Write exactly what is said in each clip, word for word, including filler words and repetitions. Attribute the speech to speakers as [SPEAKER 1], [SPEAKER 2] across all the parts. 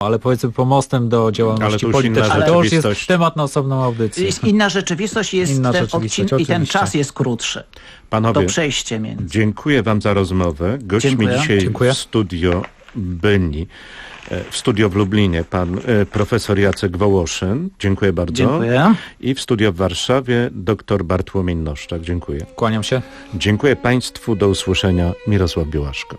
[SPEAKER 1] Ale powiedzmy pomostem do działalności politycznej. To już jest temat na osobną audycję.
[SPEAKER 2] Inna rzeczywistość jest Inna ten rzeczywistość, odcin- i ten czas jest krótszy.
[SPEAKER 3] Panowie,
[SPEAKER 2] to przejście między.
[SPEAKER 3] Dziękuję wam za rozmowę. Gośćmi dziękuję. dzisiaj dziękuję. w studio byli, w studio w Lublinie pan e, profesor Jacek Wołoszyn. Dziękuję bardzo.
[SPEAKER 2] Dziękuję.
[SPEAKER 3] I w studio w Warszawie dr Bartłomiej Noszczak. Dziękuję.
[SPEAKER 1] Kłaniam się.
[SPEAKER 3] Dziękuję państwu. Do usłyszenia. Mirosław Białaszko.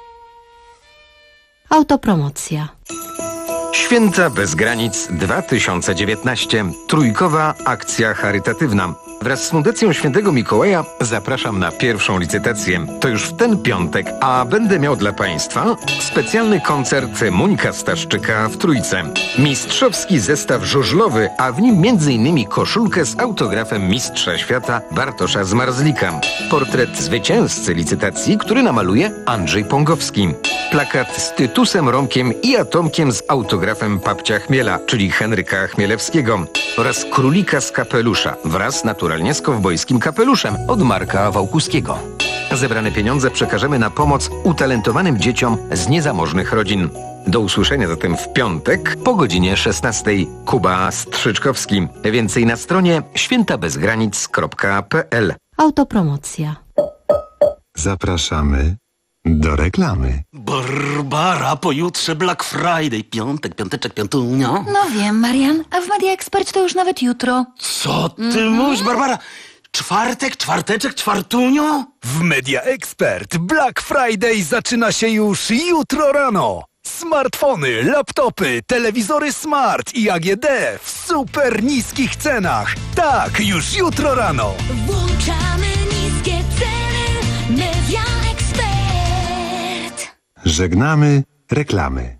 [SPEAKER 4] Autopromocja.
[SPEAKER 5] Święta bez granic dwa tysiące dziewiętnaście. Trójkowa akcja charytatywna. Wraz z Fundacją Świętego Mikołaja zapraszam na pierwszą licytację. To już w ten piątek, a będę miał dla Państwa specjalny koncert Monika Staszczyka w Trójce. Mistrzowski zestaw żużlowy, a w nim między innymi koszulkę z autografem mistrza świata Bartosza Zmarzlika. Portret zwycięzcy licytacji, który namaluje Andrzej Pągowski. Plakat z Tytusem Romkiem i Atomkiem z autografem Papcia Chmiela, czyli Henryka Chmielewskiego. Oraz królika z kapelusza wraz naturalnie z kowbojskim kapeluszem od Marka Wałkuskiego. Zebrane pieniądze przekażemy na pomoc utalentowanym dzieciom z niezamożnych rodzin. Do usłyszenia zatem w piątek po godzinie szesnastej. Kuba Strzyczkowski. Więcej na stronie świętabezgranic kropka pe el.
[SPEAKER 4] Autopromocja.
[SPEAKER 6] Zapraszamy do reklamy.
[SPEAKER 7] Barbara, pojutrze Black Friday. Piątek, piąteczek, piątunia.
[SPEAKER 8] No wiem, Marian, a w Media Expert to już nawet jutro.
[SPEAKER 7] Co ty mm-hmm. mówisz, Barbara? Czwartek, czwarteczek, czwartunio?
[SPEAKER 9] W Media Expert Black Friday zaczyna się już jutro rano. Smartfony, laptopy, telewizory smart i A G D w super niskich cenach. Tak, już jutro rano.
[SPEAKER 8] Włączamy niskie ceny. Media Expert.
[SPEAKER 6] Żegnamy reklamy.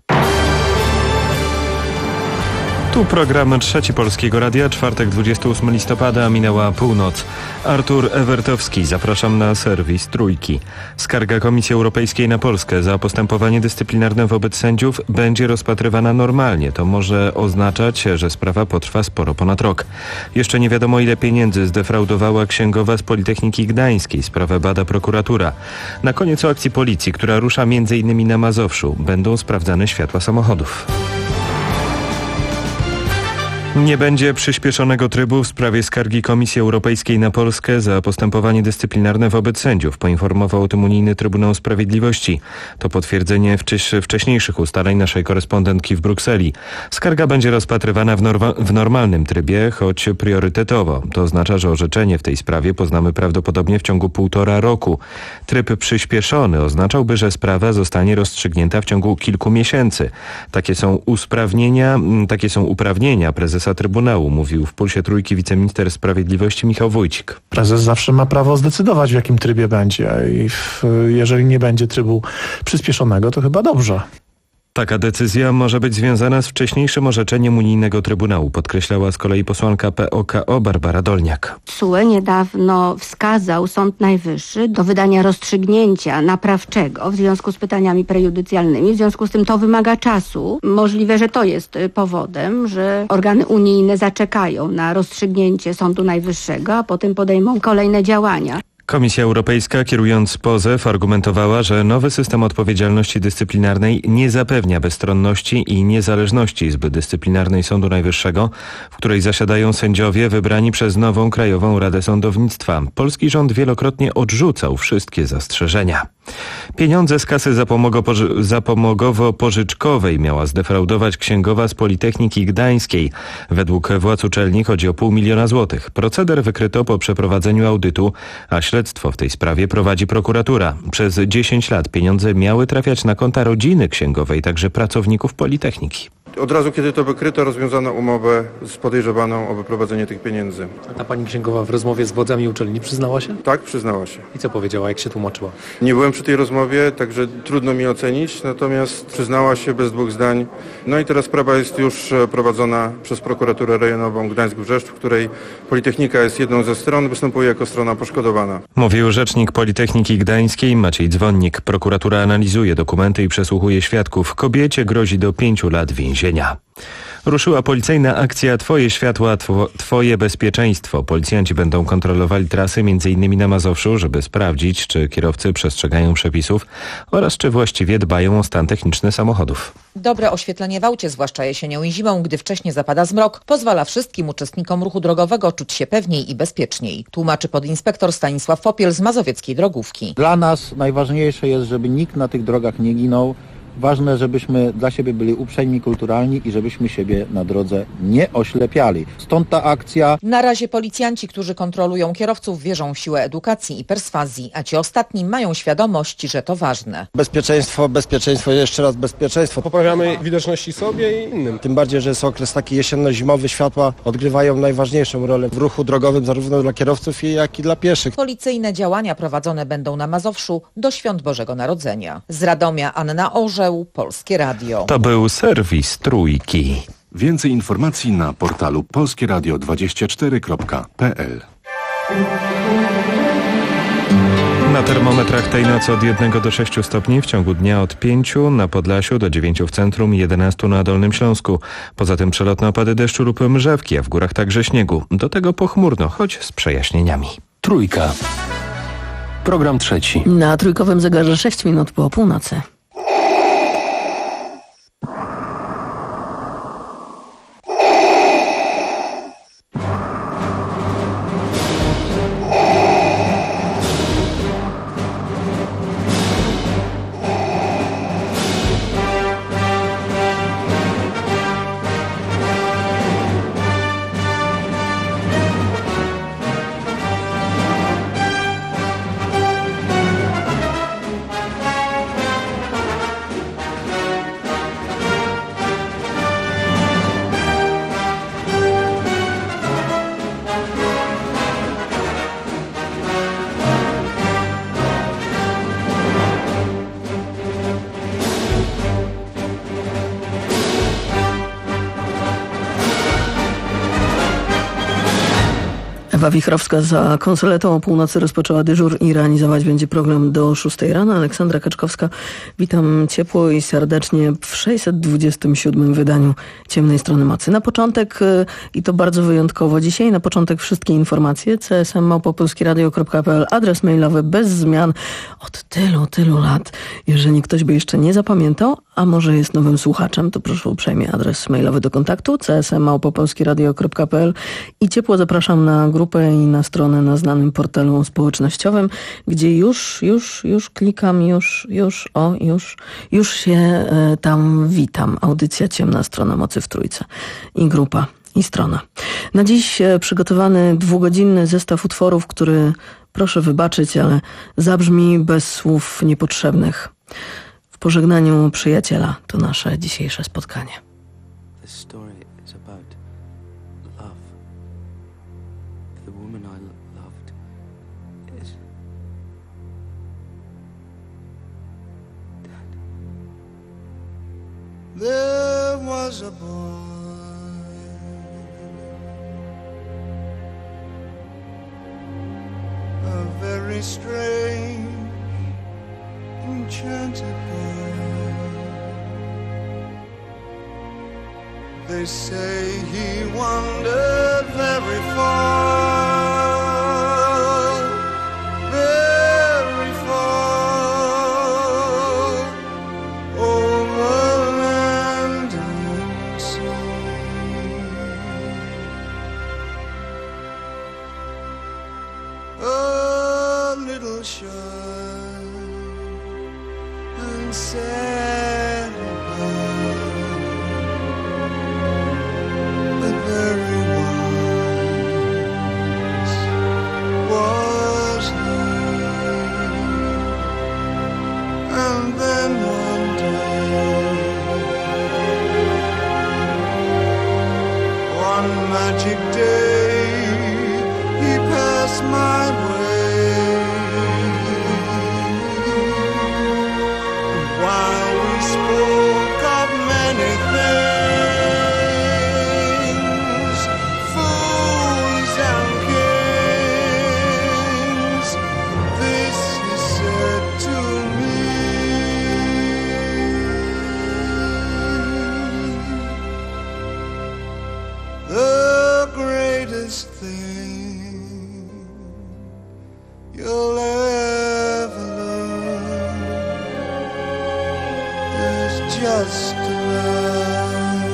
[SPEAKER 10] Tu program Trzeci Polskiego Radia, czwartek dwudziestego ósmego listopada, minęła północ. Artur Ewertowski, zapraszam na serwis Trójki. Skarga Komisji Europejskiej na Polskę za postępowanie dyscyplinarne wobec sędziów będzie rozpatrywana normalnie. To może oznaczać, że sprawa potrwa sporo ponad rok. Jeszcze nie wiadomo, ile pieniędzy zdefraudowała księgowa z Politechniki Gdańskiej. Sprawę bada prokuratura. Na koniec o akcji policji, która rusza między innymi na Mazowszu. Będą sprawdzane światła samochodów. Nie będzie przyspieszonego trybu w sprawie skargi Komisji Europejskiej na Polskę za postępowanie dyscyplinarne wobec sędziów, poinformował o tym Unijny Trybunał Sprawiedliwości. To potwierdzenie wcześ, wcześniejszych ustaleń naszej korespondentki w Brukseli. Skarga będzie rozpatrywana w, norma, w normalnym trybie, choć priorytetowo. To oznacza, że orzeczenie w tej sprawie poznamy prawdopodobnie w ciągu półtora roku. Tryb przyspieszony oznaczałby, że sprawa zostanie rozstrzygnięta w ciągu kilku miesięcy. Takie są usprawnienia, takie są uprawnienia prezesa Trybunału, mówił w Pulsie Trójki wiceminister sprawiedliwości Michał Wójcik.
[SPEAKER 11] Prezes zawsze ma prawo zdecydować, w jakim trybie będzie i w, jeżeli nie będzie trybu przyspieszonego, to chyba dobrze.
[SPEAKER 10] Taka decyzja może być związana z wcześniejszym orzeczeniem Unijnego Trybunału, podkreślała z kolei posłanka P O K O Barbara Dolniak.
[SPEAKER 4] T S U E niedawno wskazał Sąd Najwyższy do wydania rozstrzygnięcia naprawczego w związku z pytaniami prejudycjalnymi. W związku z tym to wymaga czasu. Możliwe, że to jest powodem, że organy unijne zaczekają na rozstrzygnięcie Sądu Najwyższego, a potem podejmą kolejne działania.
[SPEAKER 10] Komisja Europejska, kierując pozew, argumentowała, że nowy system odpowiedzialności dyscyplinarnej nie zapewnia bezstronności i niezależności Izby Dyscyplinarnej Sądu Najwyższego, w której zasiadają sędziowie wybrani przez nową Krajową Radę Sądownictwa. Polski rząd wielokrotnie odrzucał wszystkie zastrzeżenia. Pieniądze z kasy zapomogo- zapomogowo-pożyczkowej miała zdefraudować księgowa z Politechniki Gdańskiej. Według władz uczelni chodzi o pół miliona złotych. Proceder wykryto po przeprowadzeniu audytu, a śledztwo w tej sprawie prowadzi prokuratura. Przez dziesięć lat pieniądze miały trafiać na konta rodziny księgowej, także pracowników Politechniki.
[SPEAKER 12] Od razu, kiedy to wykryto, rozwiązano umowę z podejrzewaną o wyprowadzenie tych pieniędzy.
[SPEAKER 1] A ta pani księgowa w rozmowie z władzami uczelni przyznała się?
[SPEAKER 12] Tak, przyznała się.
[SPEAKER 1] I co powiedziała, jak się tłumaczyła?
[SPEAKER 12] Nie byłem przy tej rozmowie, także trudno mi ocenić, natomiast przyznała się bez dwóch zdań. No i teraz sprawa jest już prowadzona przez prokuraturę rejonową Gdańsk-Brzeszcz, w której Politechnika jest jedną ze stron, występuje jako strona poszkodowana.
[SPEAKER 10] Mówił rzecznik Politechniki Gdańskiej Maciej Dzwonnik. Prokuratura analizuje dokumenty i przesłuchuje świadków. Kobiecie grozi do pięciu lat więzienia. Ruszyła policyjna akcja Twoje światła, two, Twoje bezpieczeństwo. Policjanci będą kontrolowali trasy między innymi na Mazowszu, żeby sprawdzić, czy kierowcy przestrzegają przepisów oraz czy właściwie dbają o stan techniczny samochodów.
[SPEAKER 13] Dobre oświetlenie w aucie, zwłaszcza jesienią i zimą, gdy wcześnie zapada zmrok, pozwala wszystkim uczestnikom ruchu drogowego czuć się pewniej i bezpieczniej. Tłumaczy podinspektor Stanisław Popiel z mazowieckiej drogówki.
[SPEAKER 14] Dla nas najważniejsze jest, żeby nikt na tych drogach nie ginął. Ważne, żebyśmy dla siebie byli uprzejmi, kulturalni i żebyśmy siebie na drodze nie oślepiali. Stąd ta akcja.
[SPEAKER 13] Na razie policjanci, którzy kontrolują kierowców, wierzą w siłę edukacji i perswazji, a ci ostatni mają świadomość, że to ważne.
[SPEAKER 15] Bezpieczeństwo, bezpieczeństwo, jeszcze raz bezpieczeństwo.
[SPEAKER 16] Poprawiamy widoczności sobie i innym.
[SPEAKER 15] Tym bardziej, że jest okres taki jesienno-zimowy, światła odgrywają najważniejszą rolę w ruchu drogowym zarówno dla kierowców, jak i dla pieszych.
[SPEAKER 13] Policyjne działania prowadzone będą na Mazowszu do Świąt Bożego Narodzenia. Z Radomia Anna Orzeł, Polskie Radio.
[SPEAKER 10] To był serwis Trójki.
[SPEAKER 17] Więcej informacji na portalu polskie radio dwadzieścia cztery kropka p l.
[SPEAKER 10] Na termometrach tej nocy od jednego do sześciu stopni, w ciągu dnia od pięciu na Podlasiu do dziewięciu w centrum i jedenastu na Dolnym Śląsku. Poza tym przelotne opady deszczu lub mrzawki, a w górach także śniegu. Do tego pochmurno, choć z przejaśnieniami.
[SPEAKER 17] Trójka. Program trzeci.
[SPEAKER 18] Na trójkowym zegarze sześć minut po północy. Ewa Wichrowska za konsoletą o północy rozpoczęła dyżur i realizować będzie program do szóstej rano. Aleksandra Kaczkowska, witam ciepło i serdecznie w sześćset dwudziestym siódmym wydaniu Ciemnej Strony Mocy. Na początek, i to bardzo wyjątkowo dzisiaj, na początek wszystkie informacje. c s m małpa polskie radio kropka p l, adres mailowy bez zmian od tylu, tylu lat. Jeżeli ktoś by jeszcze nie zapamiętał, a może jest nowym słuchaczem, to proszę uprzejmie adres mailowy do kontaktu c s m małpa polskie radio kropka p l i ciepło zapraszam na grupę i na stronę na znanym portalu społecznościowym, gdzie już, już, już klikam, już, już, o, już, już się e, tam witam. Audycja Ciemna Strona Mocy w Trójce i grupa i strona. Na dziś e, przygotowany dwugodzinny zestaw utworów, który, proszę wybaczyć, ale zabrzmi bez słów niepotrzebnych. W pożegnaniu przyjaciela to nasze dzisiejsze spotkanie.
[SPEAKER 19] There was a boy, a very strange, enchanted boy. They say he wandered very far, very far, over land and sea. A little shy and sad about, but very wise was he. And then one day, one magic day, he passed my way. While we spoke of many things, fools and kings, this he said to me: sweetest thing you'll ever learn is just to love,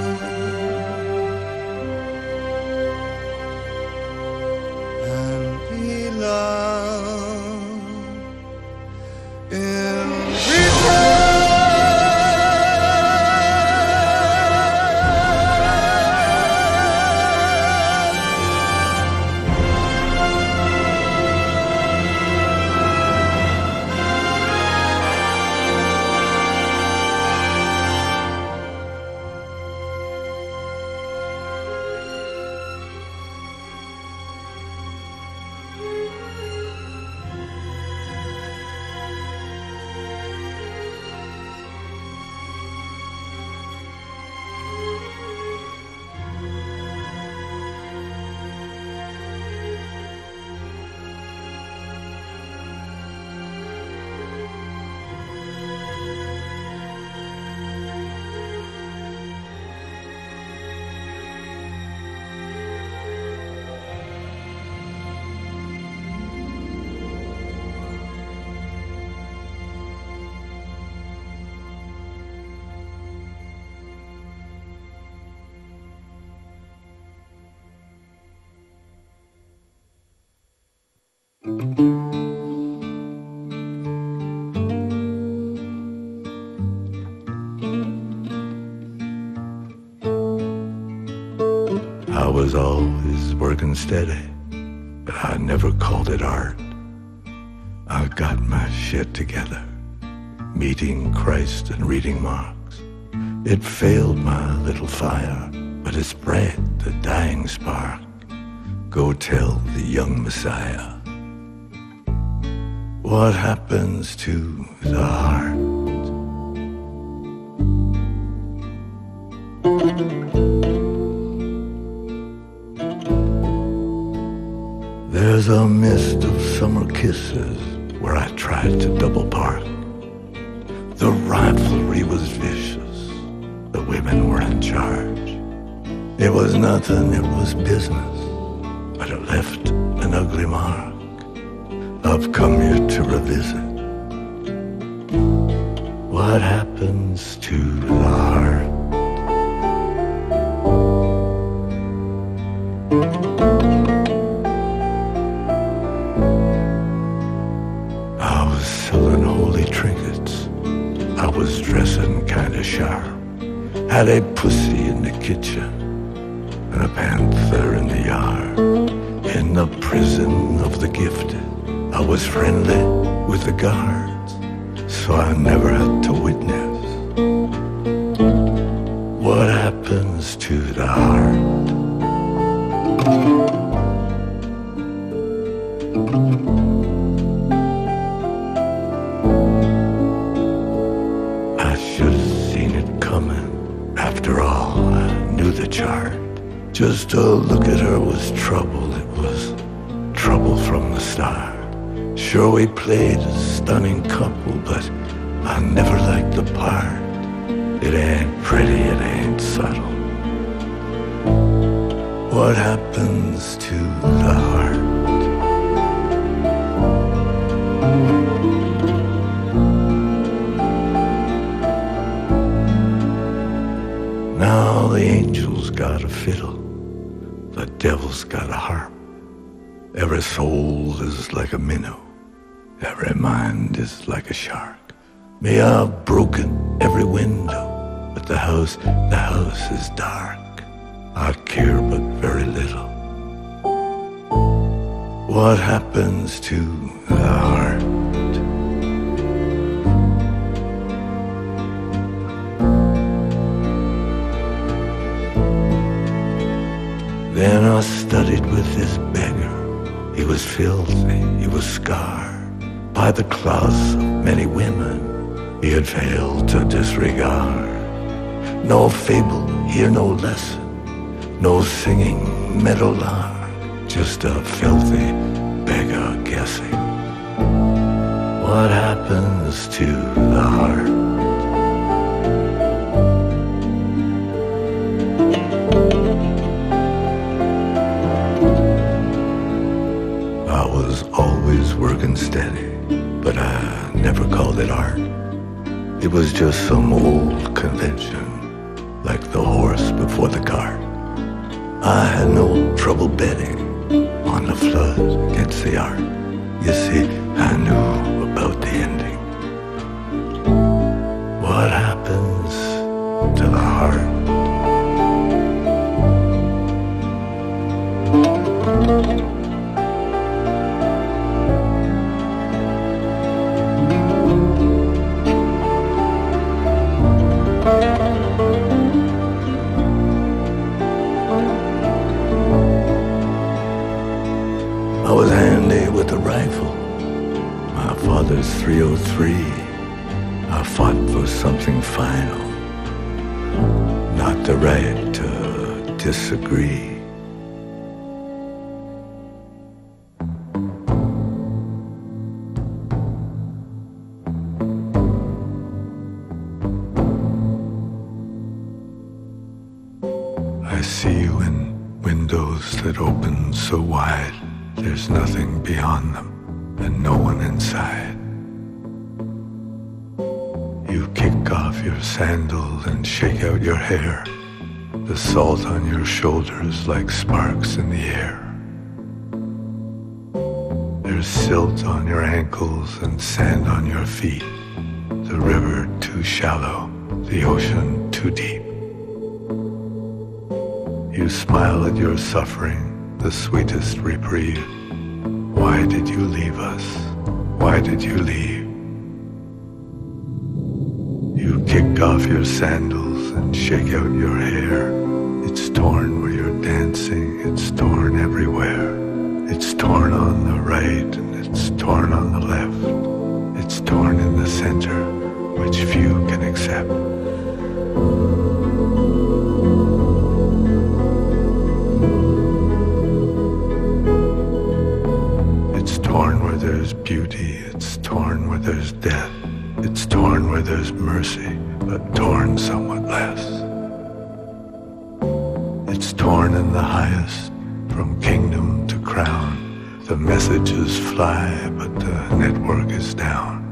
[SPEAKER 19] and be loved in return.
[SPEAKER 20] I was always working steady, but I never called it art. I got my shit together, meeting Christ and reading Marx. It failed my little fire, but it spread the dying spark. Go tell the young Messiah what happens to the heart. There's a mist of summer kisses where I tried to double park. The rivalry was vicious, the women were in charge. It was nothing, it was business, but it left an ugly mark. I've come here to revisit what happens to the heart. I was selling holy trinkets, I was dressing kinda sharp, had a pussy in the kitchen and a panther in the yard. In the prison of the gifted, I was friendly with the guards, so I never had to witness what happens to the heart. I should have seen it coming. After all, I knew the chart. Just to look at her was trouble. It was trouble from the start. Sure, we played a stunning couple, but I never liked the part. It ain't pretty, it ain't subtle. What happens to the heart? Now the angel's got a fiddle, the devil's got a harp. Every soul is like a minnow, every mind is like a shark. May I've broken every window, but the house, the house is dark. I care but very little. What happens to the heart? Then I studied with this beggar. He was filthy, he was scarred by the claws of many women he had failed to disregard. No fable, hear no lesson, no singing meadowlark, just a filthy beggar guessing what happens to the heart. steady, but I never called it art. It was just some old convention, like the horse before the cart. I had no trouble betting on the flood against the art. You see, I knew about the ending. What happens to the heart? I was handy with a rifle, my father's three oh three. I fought for something final, not the right to disagree. I see you in windows that open so wide, there's nothing beyond them and no one inside. You kick off your sandals and shake out your hair, the salt on your shoulders like sparks in the air. There's silt on your ankles and sand on your feet, the river too shallow, the ocean too deep. You smile at your suffering, the sweetest reprieve. Why did you leave us? Why did you leave? You kick off your sandals and shake out your hair. It's torn where you're dancing, it's torn everywhere. It's torn on the right and it's torn on the left. It's torn in the center, which few can accept. It's torn where there's beauty, it's torn where there's death. It's torn where there's mercy, but torn somewhat less. It's torn in the highest, from kingdom to crown. The messages fly, but the network is down.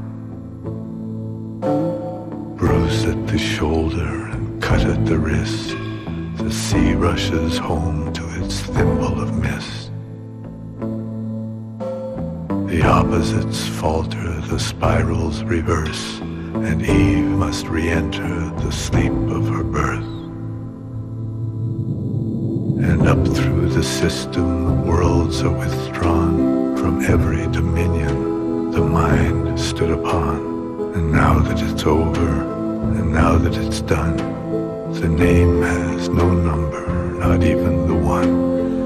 [SPEAKER 20] Bruised at the shoulder and cut at the wrist, the sea rushes home to its thimble of mist. The opposites falter, the spirals reverse, and Eve must re-enter the sleep of her birth. And up through the system, the worlds are withdrawn from every dominion the mind stood upon. And now that it's over, and now that it's done, the name has no number, not even the one.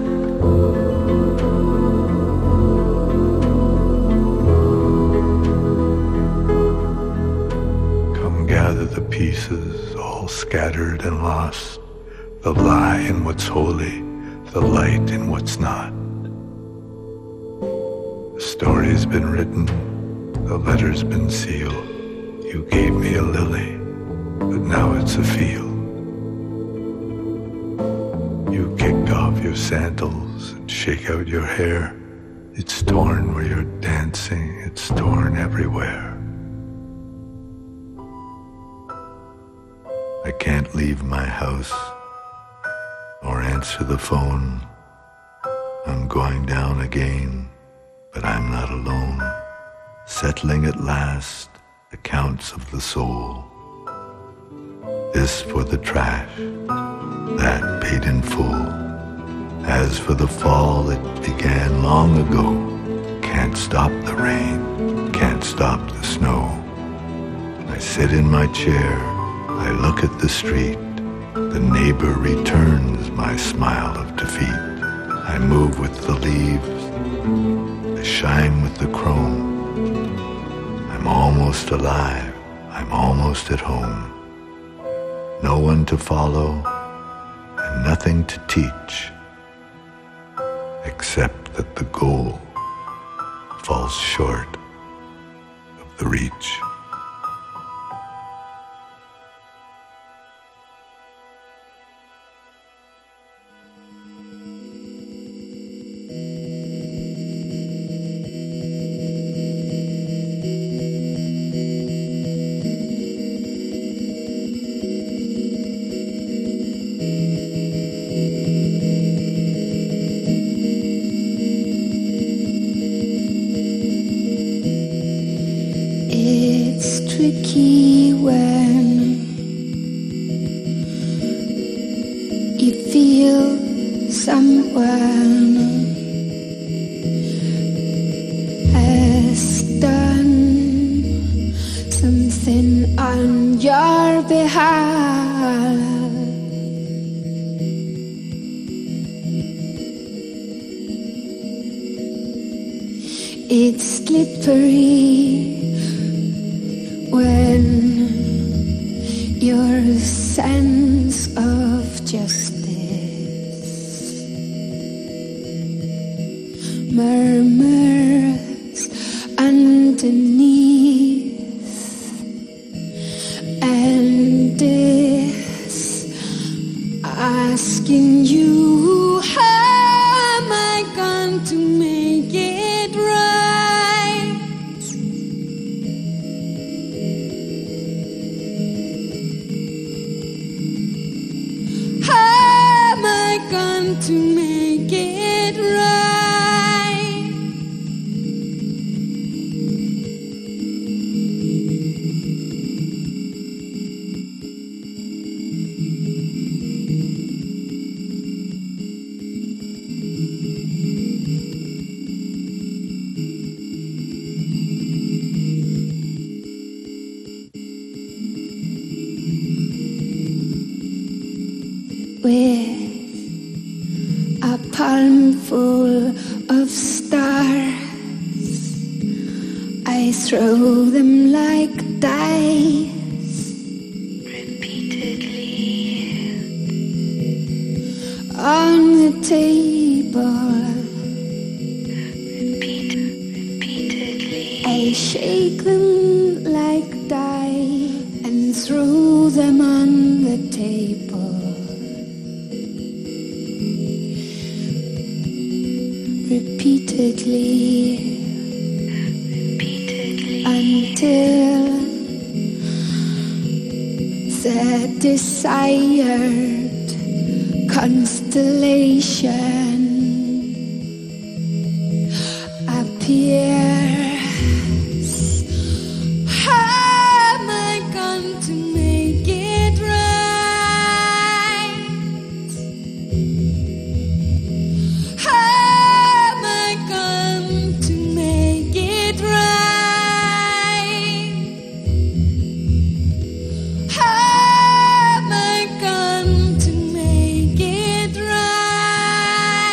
[SPEAKER 20] Gather the pieces, all scattered and lost, the lie in what's holy, the light in what's not. The story's been written, the letter's been sealed. You gave me a lily, but now it's a field. You kick off your sandals and shake out your hair. It's torn where you're dancing, it's torn everywhere. I can't leave my house or answer the phone. I'm going down again, but I'm not alone. Settling at last accounts of the soul. This for the trash, that paid in full. As for the fall, it began long ago. Can't stop the rain, can't stop the snow. I sit in my chair, I look at the street, the neighbor returns my smile of defeat. I move with the leaves, I shine with the chrome. I'm almost alive, I'm almost at home. No one to follow, and nothing to teach, except that the goal falls short of the reach.
[SPEAKER 21] you feel someone has done something on your behalf. It's slippery when your sense of justice murmurs underneath, and is asking you, how am I going to make it right? How am I going to make it right? With a palmful of stars, I throw them like dice repeatedly on the table. Repeat, repeatedly. I shake them like dice and throw them on the table. Repeatedly, repeatedly, until the desired constellation appears. How am I going to make it right? How am I going to make it right?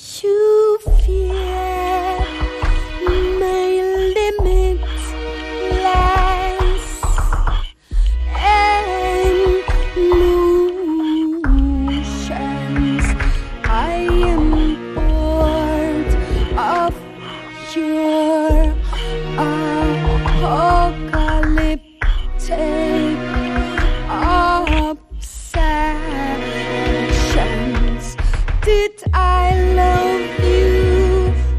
[SPEAKER 21] to fear my limitless emotions. I am bored of your apocalyptic obsessions. Did I love you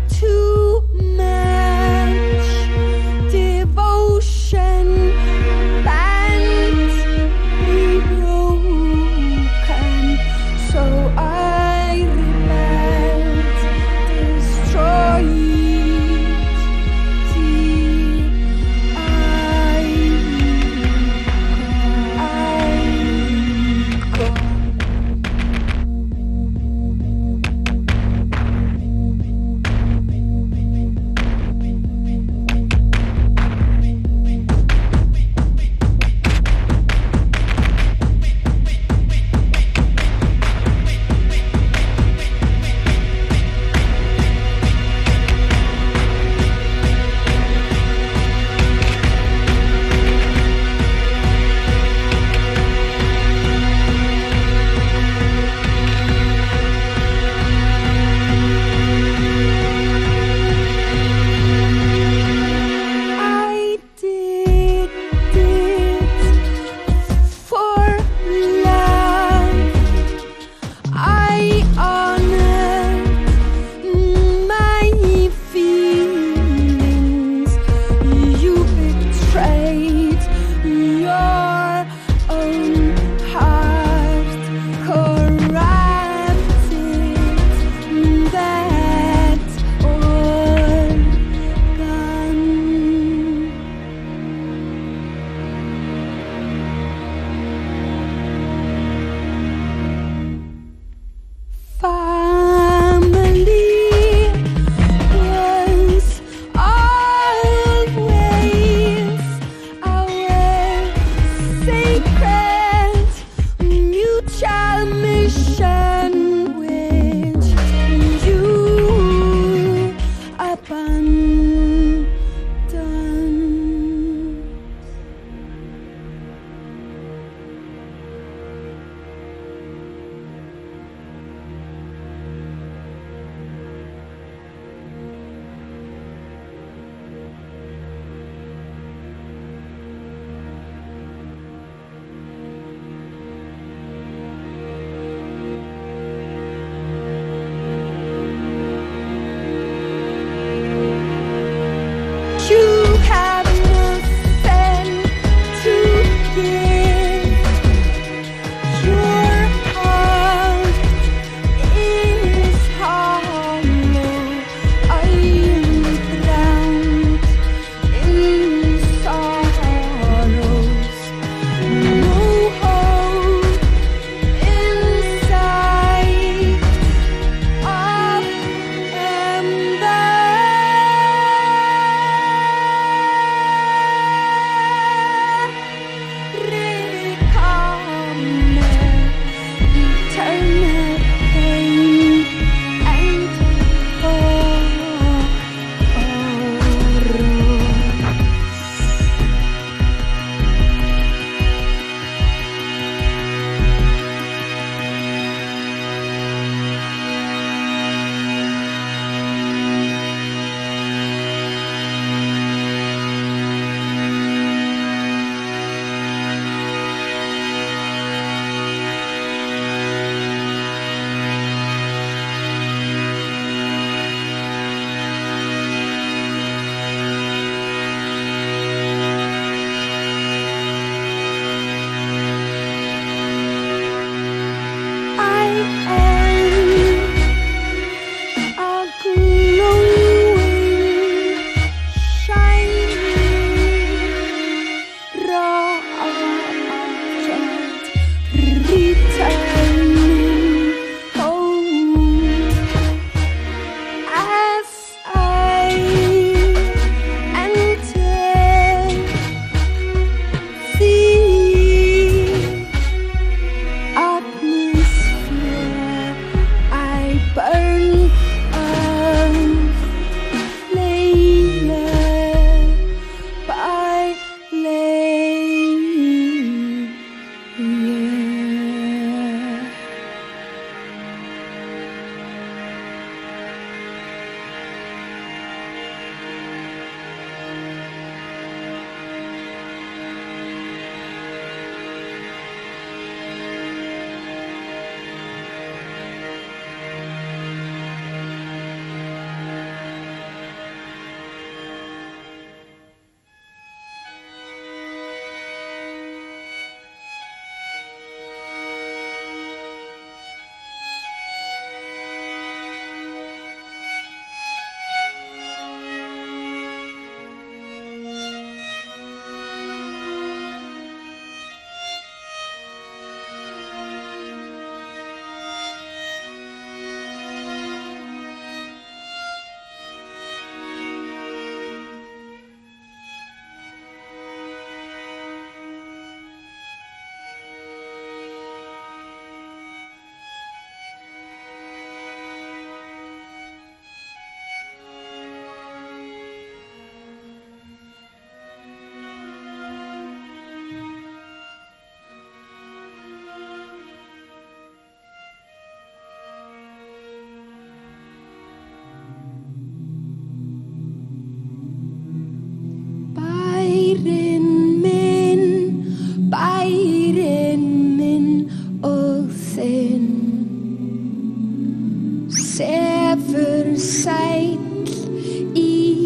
[SPEAKER 21] sefur sæll í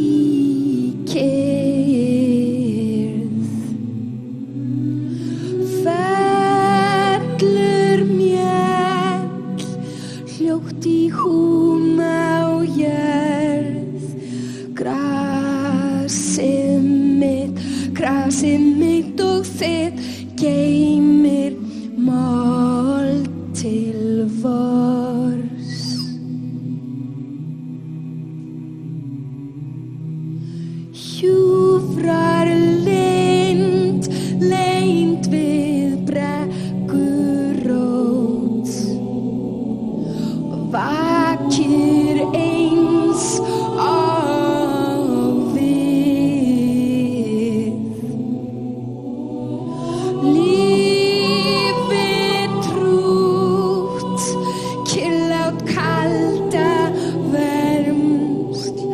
[SPEAKER 21] kyrrð. Fellur mjöll hljótt í húma á jörð. Grasið mitt, grasið mitt og þitt geymir mold til vors. Hjúfrar lind, leynd við brekkurót og vakir eins og við. Lífið trútt, kyrrlát kalda vermsl,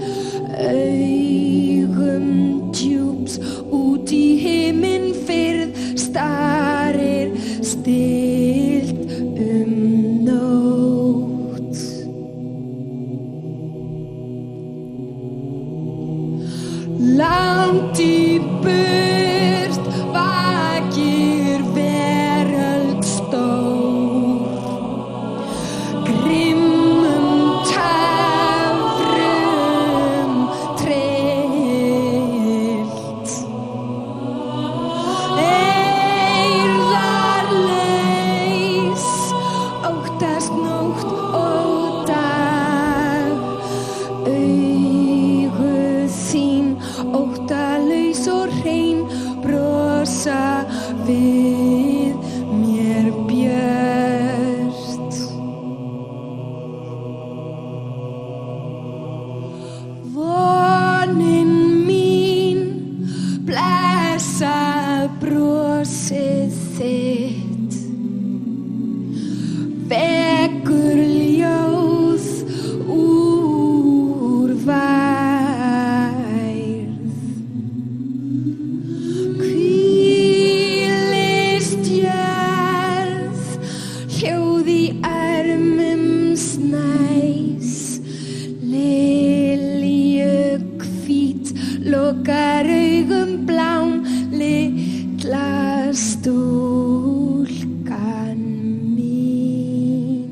[SPEAKER 21] augum djúps út í himinn fyrð starir stillt um nótt. Langt í burt vakir veröld stór, grimmum töfrum tryllt. Eyrðarlaus, óttast nótt og dag, augu þín óttalaus og hrein brosa við mér björt. Vonin mín, blessað brosið þitt, vekur ljóð úr værð. Hvílist jörð, hljóð í armum snæs, lilju hvít lokar augum blám, litla stúlkan mín.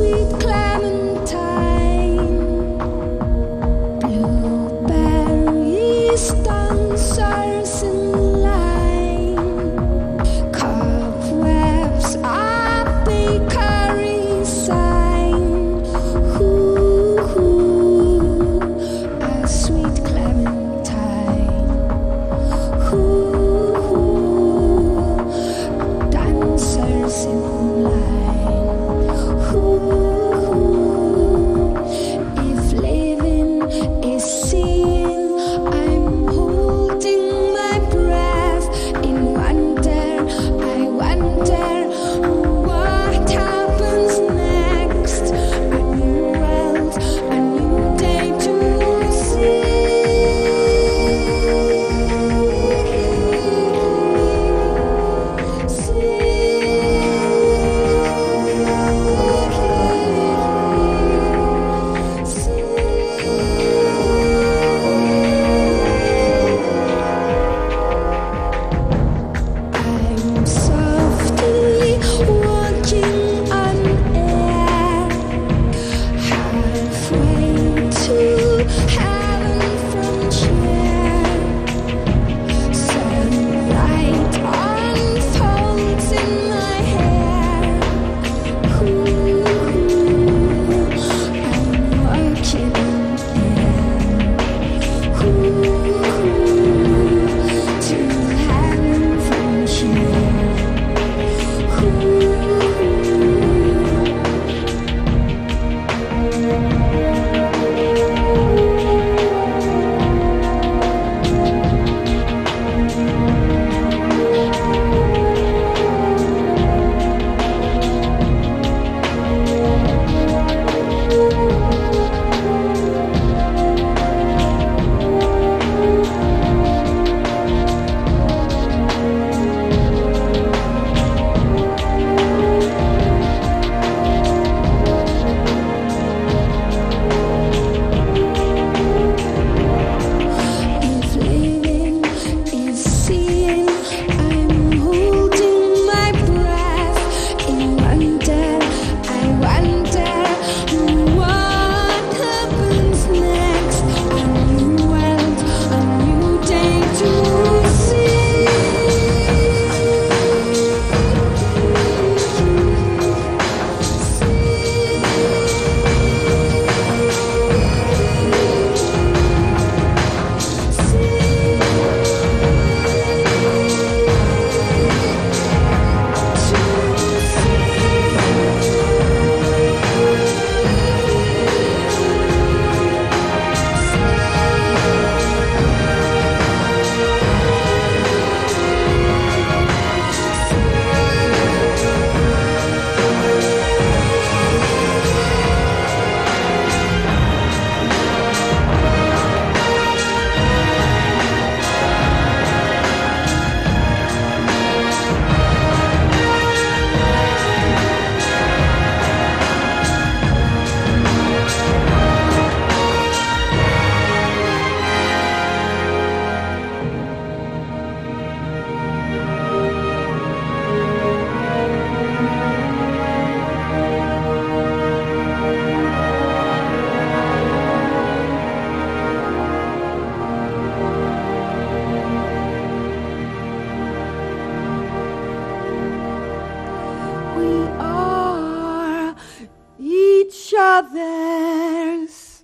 [SPEAKER 21] others.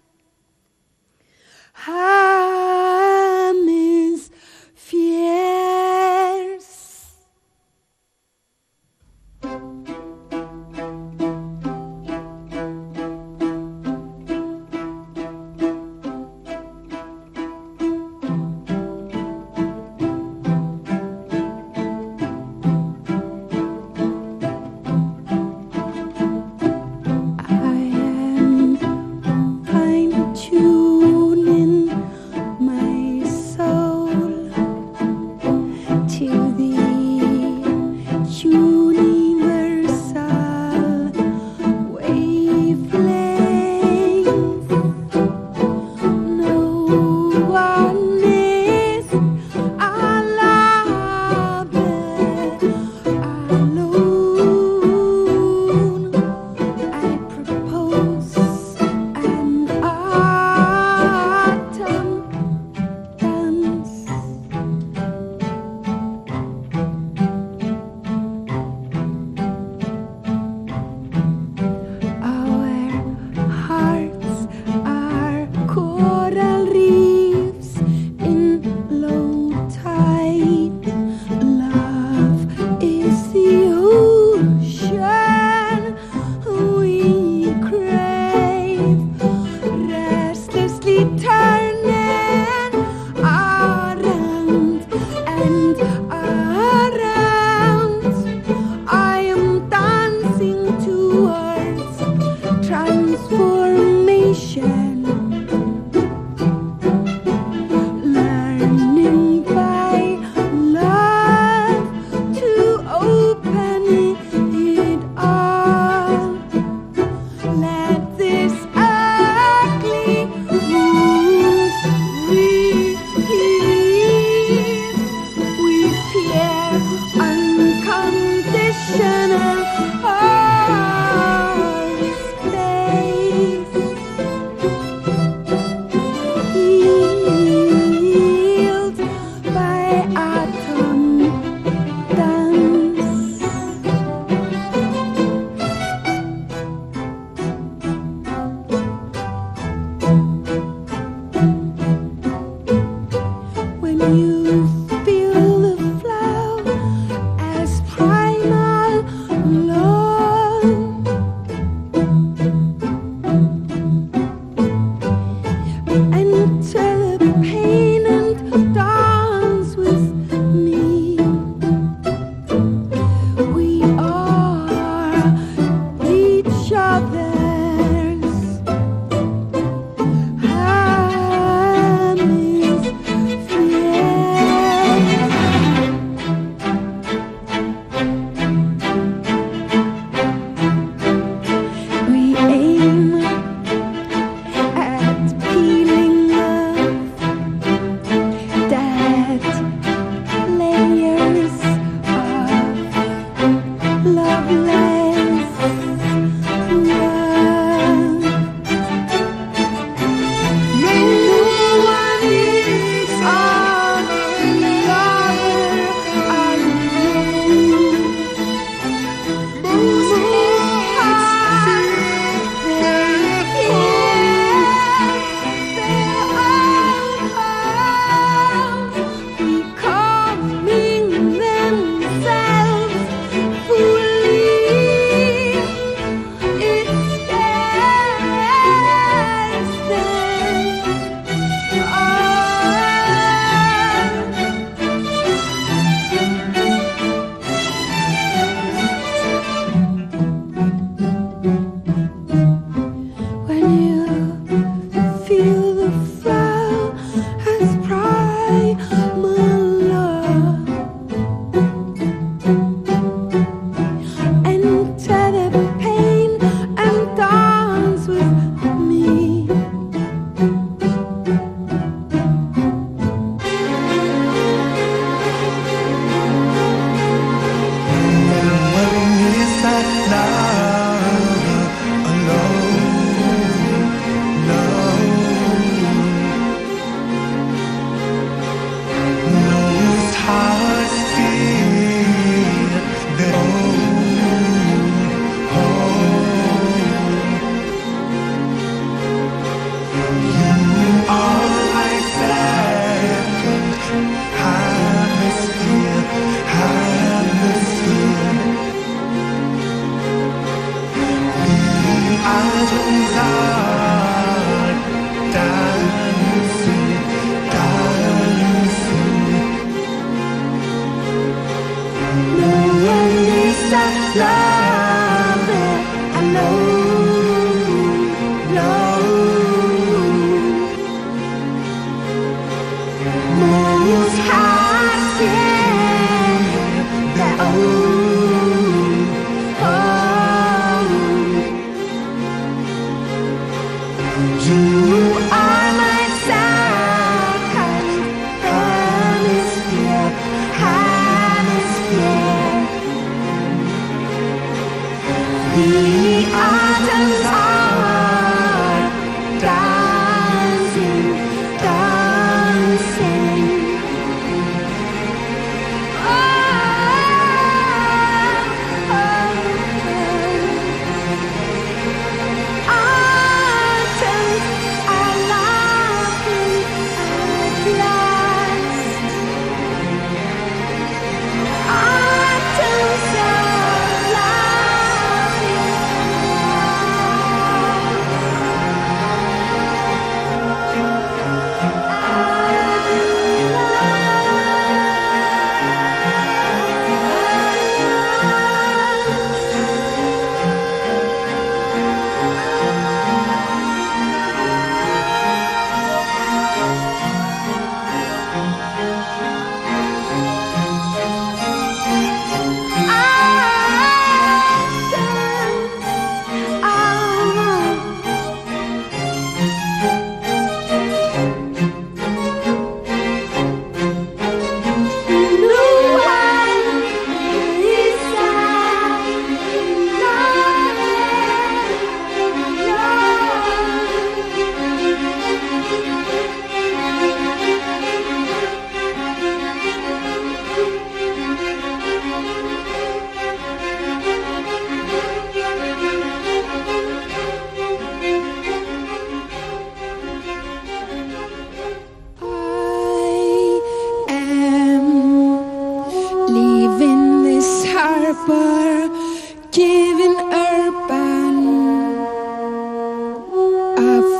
[SPEAKER 21] Hemispheres. Tuning my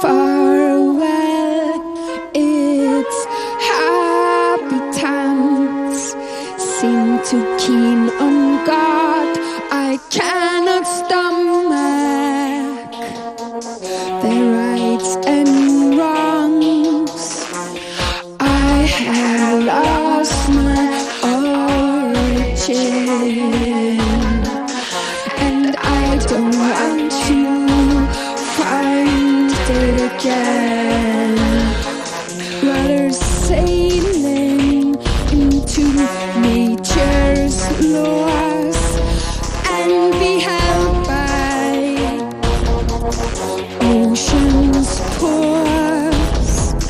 [SPEAKER 21] farewell. Its happy times seem too keen on God. I cannot stomach their rights and wrongs. I have lost my origin, and I don't want to find it again. Rather sailing into nature's laws and be held by ocean's pores.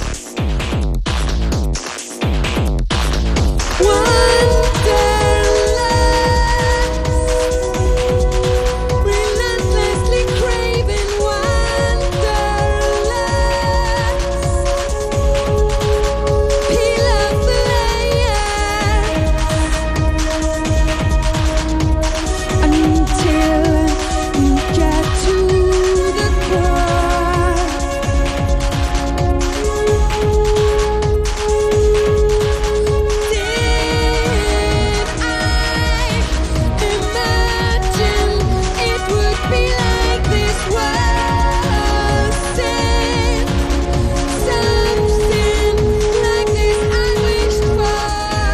[SPEAKER 21] Wanderlust, relentlessly craving wanderlust. Peel off the layers until you get to the core. Did I imagine it would be like this? Was it something like this I wished for?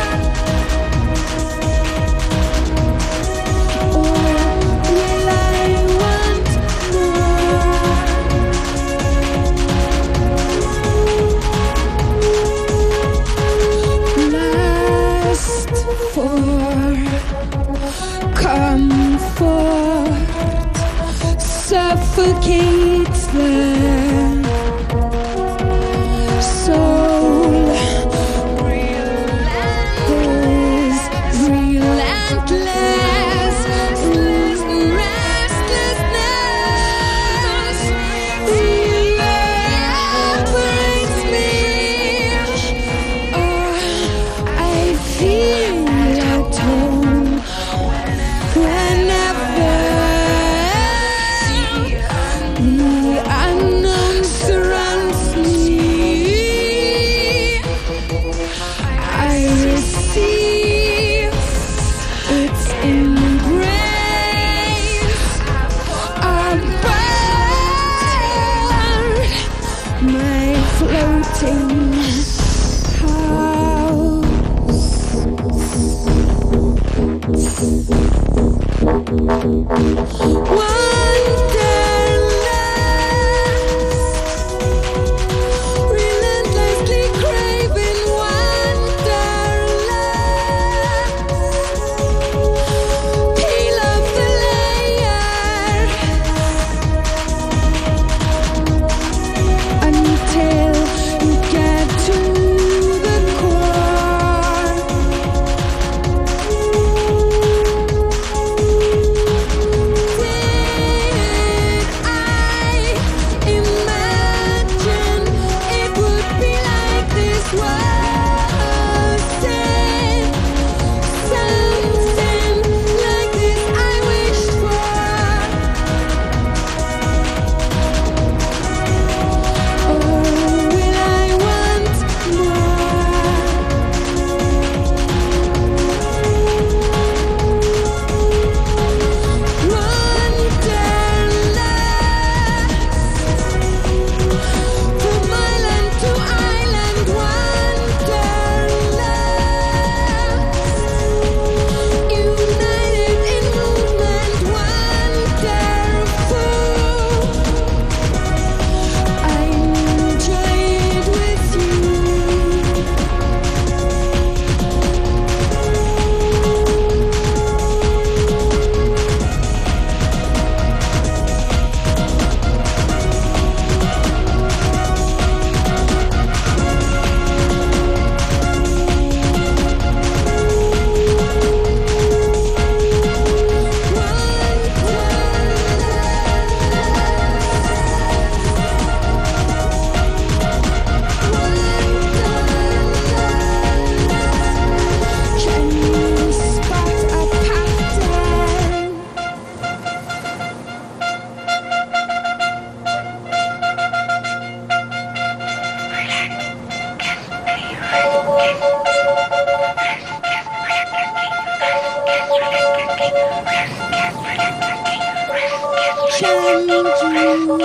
[SPEAKER 21] Or will I want more? Lust for comfort suffocates the soul. Is relentless restlessness evaporates me. Oh, I feel at home whenever the unknown surrounds me. I receive its embrace. Aboard my floating house. Wanderlust.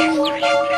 [SPEAKER 21] Express.